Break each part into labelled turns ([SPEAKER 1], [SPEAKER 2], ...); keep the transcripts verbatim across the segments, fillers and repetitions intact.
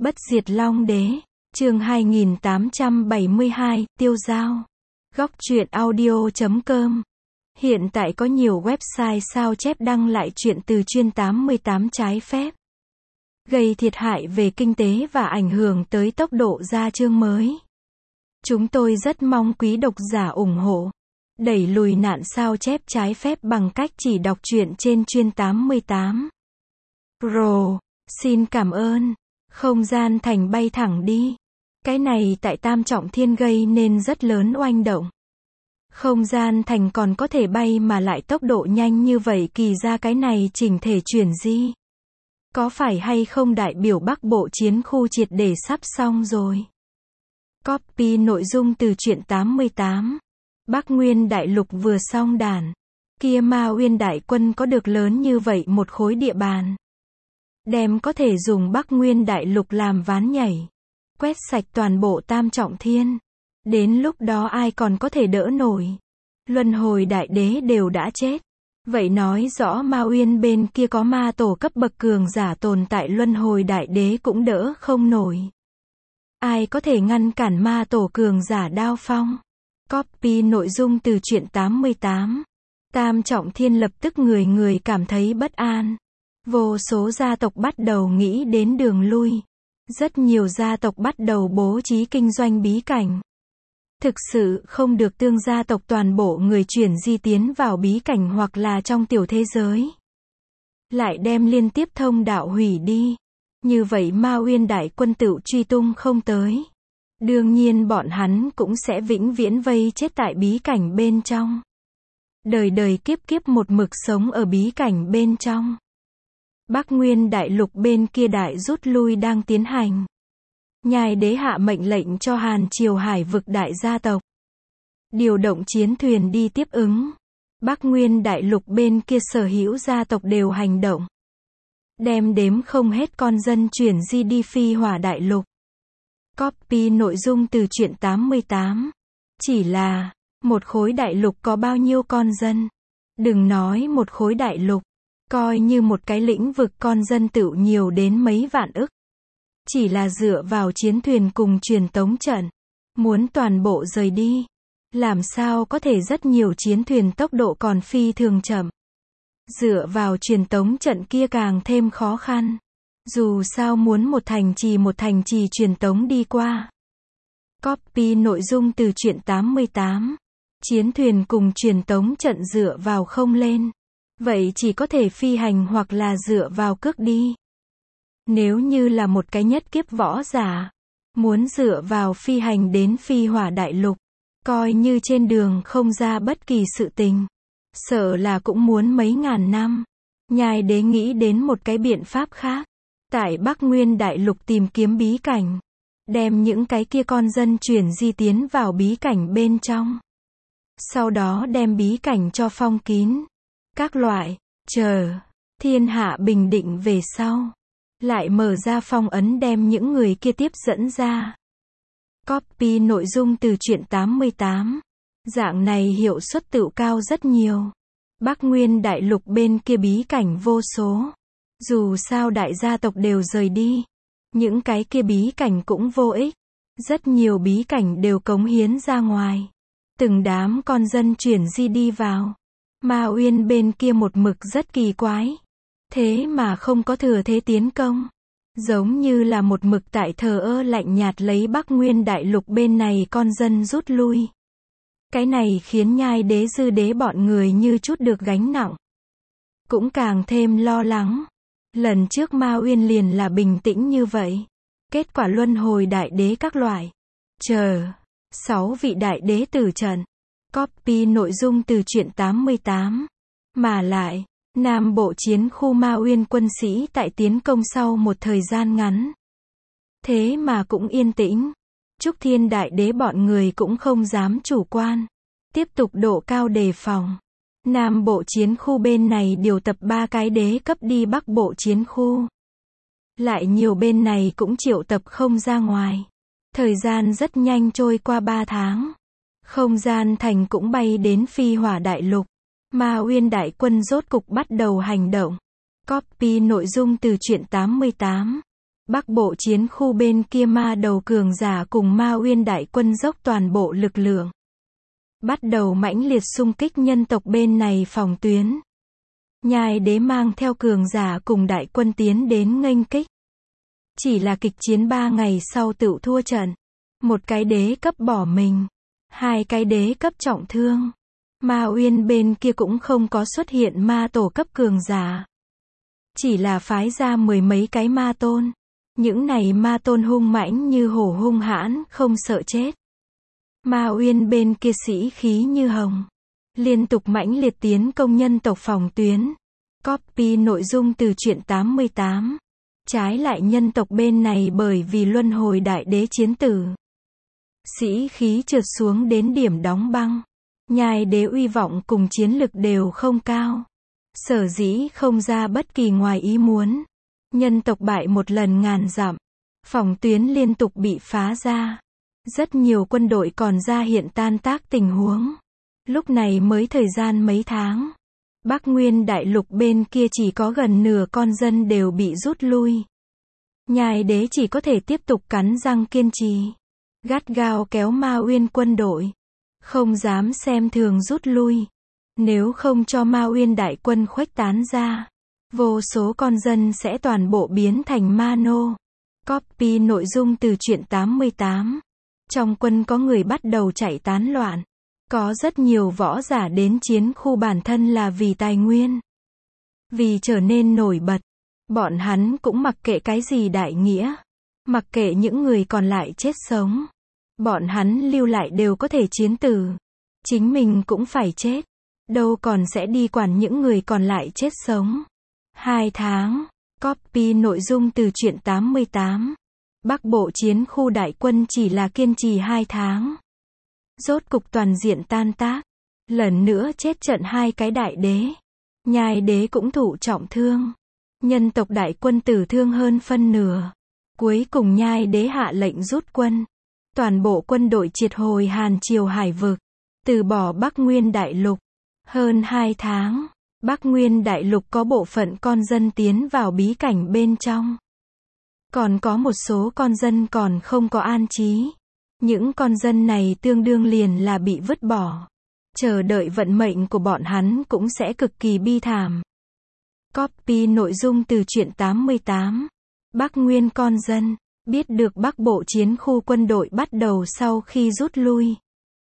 [SPEAKER 1] Bất diệt Long Đế, chương hai nghìn tám trăm bảy mươi hai, tiêu dao. Góc truyện audio chấm com. Hiện tại có nhiều website sao chép đăng lại truyện từ chuyên tám mươi tám trái phép, gây thiệt hại về kinh tế và ảnh hưởng tới tốc độ ra chương mới. Chúng tôi rất mong quý độc giả ủng hộ, đẩy lùi nạn sao chép trái phép bằng cách chỉ đọc truyện trên chuyên tám mươi tám. Pro, xin cảm ơn. Không gian thành bay thẳng đi. Cái này tại Tam Trọng Thiên gây nên rất lớn oanh động. Không gian thành còn có thể bay mà lại tốc độ nhanh như vậy, kỳ ra cái này chỉnh thể chuyển di. Có phải hay không đại biểu Bắc Bộ chiến khu triệt để sắp xong rồi? Copy nội dung từ truyện tám mươi tám. Bắc Nguyên Đại Lục vừa xong đàn. Kia Ma Uyên đại quân có được lớn như vậy một khối địa bàn, đem có thể dùng Bắc Nguyên Đại Lục làm ván nhảy, quét sạch toàn bộ Tam Trọng Thiên. Đến lúc đó ai còn có thể đỡ nổi? Luân hồi đại đế đều đã chết. Vậy nói rõ Ma Uyên bên kia có ma tổ cấp bậc cường giả tồn tại, luân hồi đại đế cũng đỡ không nổi. Ai có thể ngăn cản ma tổ cường giả đao phong? Copy nội dung từ truyện tám mươi tám. Tam Trọng Thiên lập tức người người cảm thấy bất an. Vô số gia tộc bắt đầu nghĩ đến đường lui. Rất nhiều gia tộc bắt đầu bố trí kinh doanh bí cảnh. Thực sự không được tương gia tộc toàn bộ người chuyển di tiến vào bí cảnh hoặc là trong tiểu thế giới. Lại đem liên tiếp thông đạo hủy đi. Như vậy Ma Uyên đại quân tựu truy tung không tới. Đương nhiên bọn hắn cũng sẽ vĩnh viễn vây chết tại bí cảnh bên trong. Đời đời kiếp kiếp một mực sống ở bí cảnh bên trong. Bắc Nguyên Đại Lục bên kia đại rút lui đang tiến hành. Nhai đế hạ mệnh lệnh cho Hàn Triều Hải vực đại gia tộc điều động chiến thuyền đi tiếp ứng. Bắc Nguyên Đại Lục bên kia sở hữu gia tộc đều hành động, đem đếm không hết con dân chuyển di đi Phi Hỏa Đại Lục. Copy nội dung từ truyện tám mươi tám. Chỉ là, một khối đại lục có bao nhiêu con dân? Đừng nói một khối đại lục, coi như một cái lĩnh vực con dân tựu nhiều đến mấy vạn ức. Chỉ là dựa vào chiến thuyền cùng truyền tống trận, muốn toàn bộ rời đi, làm sao có thể? Rất nhiều chiến thuyền tốc độ còn phi thường chậm. Dựa vào truyền tống trận kia càng thêm khó khăn. Dù sao muốn một thành trì một thành trì truyền tống đi qua. Copy nội dung từ truyện tám mươi tám. Chiến thuyền cùng truyền tống trận dựa vào không lên. Vậy chỉ có thể phi hành hoặc là dựa vào cước đi. Nếu như là một cái nhất kiếp võ giả, muốn dựa vào phi hành đến Phi Hỏa Đại Lục, coi như trên đường không ra bất kỳ sự tình, sợ là cũng muốn mấy ngàn năm. Nhai đế nghĩ đến một cái biện pháp khác. Tại Bắc Nguyên Đại Lục tìm kiếm bí cảnh, đem những cái kia con dân chuyển di tiến vào bí cảnh bên trong. Sau đó đem bí cảnh cho phong kín. Các loại, chờ, thiên hạ bình định về sau. Lại mở ra phong ấn đem những người kia tiếp dẫn ra. Copy nội dung từ truyện tám mươi tám. Dạng này hiệu suất tựu cao rất nhiều. Bắc Nguyên Đại Lục bên kia bí cảnh vô số. Dù sao đại gia tộc đều rời đi, những cái kia bí cảnh cũng vô ích. Rất nhiều bí cảnh đều cống hiến ra ngoài. Từng đám con dân chuyển di đi vào. Ma Uyên bên kia một mực rất kỳ quái. Thế mà không có thừa thế tiến công. Giống như là một mực tại thờ ơ lạnh nhạt lấy Bắc Nguyên Đại Lục bên này con dân rút lui. Cái này khiến nhai đế dư đế bọn người như chút được gánh nặng. Cũng càng thêm lo lắng. Lần trước Ma Uyên liền là bình tĩnh như vậy. Kết quả luân hồi đại đế các loại. Chờ. Sáu vị đại đế tử trận. Copy nội dung từ truyện tám mươi tám. Mà lại, Nam Bộ chiến khu Ma Uyên quân sĩ tại tiến công sau một thời gian ngắn. Thế mà cũng yên tĩnh. Trúc Thiên đại đế bọn người cũng không dám chủ quan. Tiếp tục độ cao đề phòng. Nam Bộ chiến khu bên này điều tập ba cái đế cấp đi Bắc Bộ chiến khu. Lại nhiều bên này cũng triệu tập không ra ngoài. Thời gian rất nhanh trôi qua ba tháng. Không gian thành cũng bay đến Phi Hỏa Đại Lục. Ma Uyên đại quân rốt cục bắt đầu hành động. Copy nội dung từ truyện tám mươi tám. Bắc bộ chiến khu bên kia ma đầu cường giả cùng Ma Uyên đại quân dốc toàn bộ lực lượng. Bắt đầu mãnh liệt xung kích nhân tộc bên này phòng tuyến. Nhai đế mang theo cường giả cùng đại quân tiến đến nghênh kích. Chỉ là kịch chiến ba ngày sau tựu thua trận. Một cái đế cấp bỏ mình. Hai cái đế cấp trọng thương. Ma Uyên bên kia cũng không có xuất hiện ma tổ cấp cường giả. Chỉ là phái ra mười mấy cái ma tôn. Những này ma tôn hung mãnh như hổ hung hãn, không sợ chết. Ma Uyên bên kia sĩ khí như hồng. Liên tục mãnh liệt tiến công nhân tộc phòng tuyến. Copy nội dung từ truyện tám mươi tám. Trái lại nhân tộc bên này bởi vì luân hồi đại đế chiến tử. Sĩ khí trượt xuống đến điểm đóng băng. Nhai đế uy vọng cùng chiến lực đều không cao. Sở dĩ không ra bất kỳ ngoài ý muốn. Nhân tộc bại một lần ngàn dặm. Phòng tuyến liên tục bị phá ra. Rất nhiều quân đội còn ra hiện tan tác tình huống. Lúc này mới thời gian mấy tháng. Bắc Nguyên đại lục bên kia chỉ có gần nửa con dân đều bị rút lui. Nhai đế chỉ có thể tiếp tục cắn răng kiên trì. Gắt gao kéo Ma Uyên quân đội. Không dám xem thường rút lui. Nếu không cho Ma Uyên đại quân khuếch tán ra. Vô số con dân sẽ toàn bộ biến thành ma nô. Copy nội dung từ truyện tám mươi tám. Trong quân có người bắt đầu chạy tán loạn. Có rất nhiều võ giả đến chiến khu bản thân là vì tài nguyên. Vì trở nên nổi bật. Bọn hắn cũng mặc kệ cái gì đại nghĩa. Mặc kệ những người còn lại chết sống. Bọn hắn lưu lại đều có thể chiến tử. Chính mình cũng phải chết. Đâu còn sẽ đi quản những người còn lại chết sống. Hai tháng. Copy nội dung từ truyện tám mươi tám. Bắc bộ chiến khu đại quân chỉ là kiên trì hai tháng. Rốt cục toàn diện tan tác. Lần nữa chết trận hai cái đại đế. Nhai đế cũng thụ trọng thương. Nhân tộc đại quân tử thương hơn phân nửa. Cuối cùng nhai đế hạ lệnh rút quân. Toàn bộ quân đội triệt hồi Hàn Triều hải vực. Từ bỏ Bắc Nguyên đại lục. Hơn hai tháng. Bắc Nguyên đại lục có bộ phận con dân tiến vào bí cảnh bên trong. Còn có một số con dân còn không có an trí. Những con dân này tương đương liền là bị vứt bỏ. Chờ đợi vận mệnh của bọn hắn cũng sẽ cực kỳ bi thảm. Copy nội dung từ truyện tám mươi tám. Bắc Nguyên con dân. Biết được Bắc bộ chiến khu quân đội bắt đầu sau khi rút lui.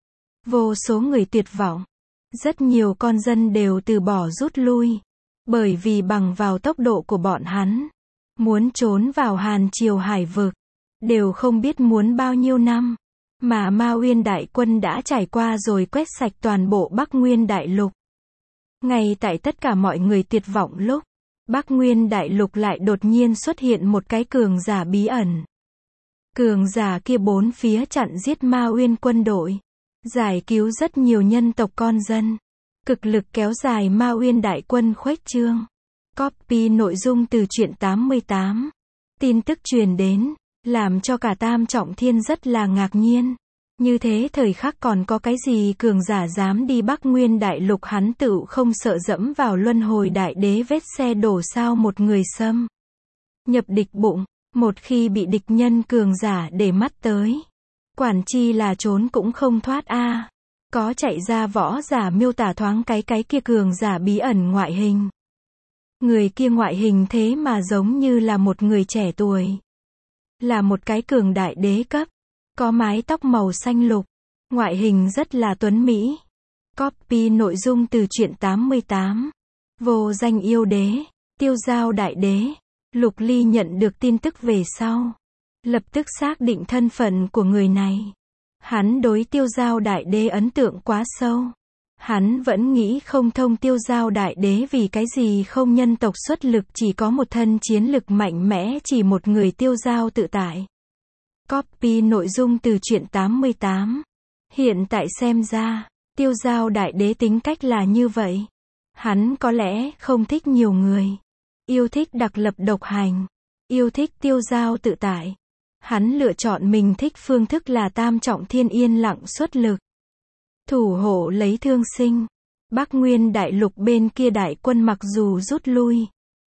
[SPEAKER 1] Vô số người tuyệt vọng. Rất nhiều con dân đều từ bỏ rút lui. Bởi vì bằng vào tốc độ của bọn hắn. Muốn trốn vào Hàn Triều hải vực. Đều không biết muốn bao nhiêu năm. Mà Ma Uyên đại quân đã trải qua rồi quét sạch toàn bộ Bắc Nguyên đại lục. Ngay tại tất cả mọi người tuyệt vọng lúc. Bắc Nguyên đại lục lại đột nhiên xuất hiện một cái cường giả bí ẩn. Cường giả kia bốn phía chặn giết Ma Uyên quân đội. Giải cứu rất nhiều nhân tộc con dân. Cực lực kéo dài Ma Uyên đại quân khuếch trương. Copy nội dung từ truyện tám mươi tám. Tin tức truyền đến. Làm cho cả Tam Trọng Thiên rất là ngạc nhiên. Như thế thời khắc còn có cái gì cường giả dám đi Bắc Nguyên đại lục, hắn tựu không sợ dẫm vào luân hồi đại đế vết xe đổ sao một người xâm nhập địch bụng. Một khi bị địch nhân cường giả để mắt tới. Quản chi là trốn cũng không thoát a. À. Có chạy ra võ giả miêu tả thoáng cái cái kia cường giả bí ẩn ngoại hình. Người kia ngoại hình thế mà giống như là một người trẻ tuổi. Là một cái cường đại đế cấp. Có mái tóc màu xanh lục. Ngoại hình rất là tuấn mỹ. Copy nội dung từ truyện tám mươi tám. Vô danh yêu đế. Tiêu giao đại đế. Lục Ly nhận được tin tức về sau. Lập tức xác định thân phận của người này. Hắn đối tiêu giao đại đế ấn tượng quá sâu. Hắn vẫn nghĩ không thông tiêu giao đại đế vì cái gì không nhân tộc xuất lực, chỉ có một thân chiến lực mạnh mẽ, chỉ một người tiêu giao tự tại. Copy nội dung từ truyện tám mươi tám. Hiện tại xem ra, tiêu giao đại đế tính cách là như vậy. Hắn có lẽ không thích nhiều người. Yêu thích đặc lập độc hành. Yêu thích tiêu giao tự tại. Hắn lựa chọn mình thích phương thức là Tam Trọng Thiên yên lặng xuất lực. Thủ hộ lấy thương sinh. Bắc Nguyên đại lục bên kia đại quân mặc dù rút lui.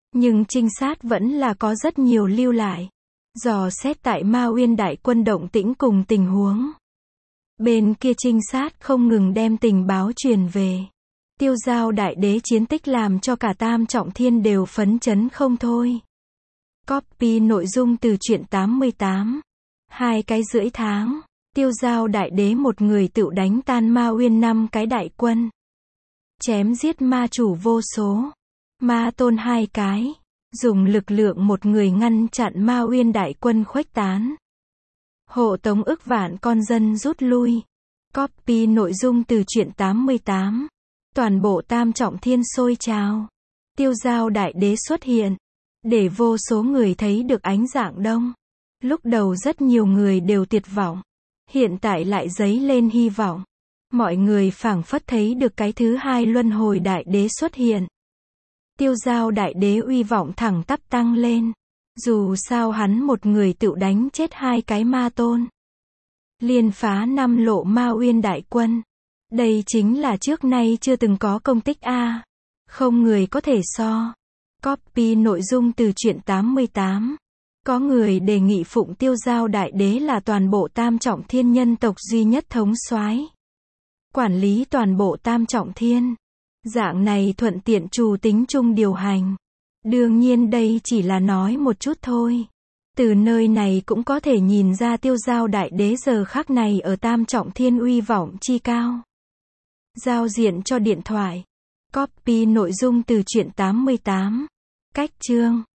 [SPEAKER 1] Nhưng trinh sát vẫn là có rất nhiều lưu lại. Dò xét tại Ma Uyên đại quân động tĩnh cùng tình huống. Bên kia trinh sát không ngừng đem tình báo truyền về. Tiêu Giao đại đế chiến tích làm cho cả Tam Trọng Thiên đều phấn chấn không thôi. Copy nội dung từ truyện tám mươi tám. Hai cái rưỡi tháng, Tiêu Giao đại đế một người tự đánh tan Ma Uyên năm cái đại quân. Chém giết ma chủ vô số. Ma tôn hai cái. Dùng lực lượng một người ngăn chặn Ma Uyên đại quân khuếch tán. Hộ tống ức vạn con dân rút lui. Copy nội dung từ truyện tám mươi tám. Toàn bộ Tam Trọng Thiên sôi trào. Tiêu Giao đại đế xuất hiện. Để vô số người thấy được ánh dạng đông. Lúc đầu rất nhiều người đều tuyệt vọng. Hiện tại lại dấy lên hy vọng. Mọi người phảng phất thấy được cái thứ hai luân hồi đại đế xuất hiện. Tiêu Giao đại đế uy vọng thẳng tắp tăng lên. Dù sao hắn một người tự đánh chết hai cái ma tôn. Liên phá năm lộ Ma Uyên đại quân. Đây chính là trước nay chưa từng có công tích a. Không người có thể so. Copy nội dung từ truyện tám mươi tám. Có người đề nghị phụng Tiêu Giao đại đế là toàn bộ Tam Trọng Thiên nhân tộc duy nhất thống soái. Quản lý toàn bộ Tam Trọng Thiên. Dạng này thuận tiện trù tính chung điều hành. Đương nhiên đây chỉ là nói một chút thôi. Từ nơi này cũng có thể nhìn ra Tiêu Giao đại đế giờ khắc này ở Tam Trọng Thiên uy vọng chi cao. Giao diện cho điện thoại. Copy nội dung từ truyện tám mươi tám. Cách chương.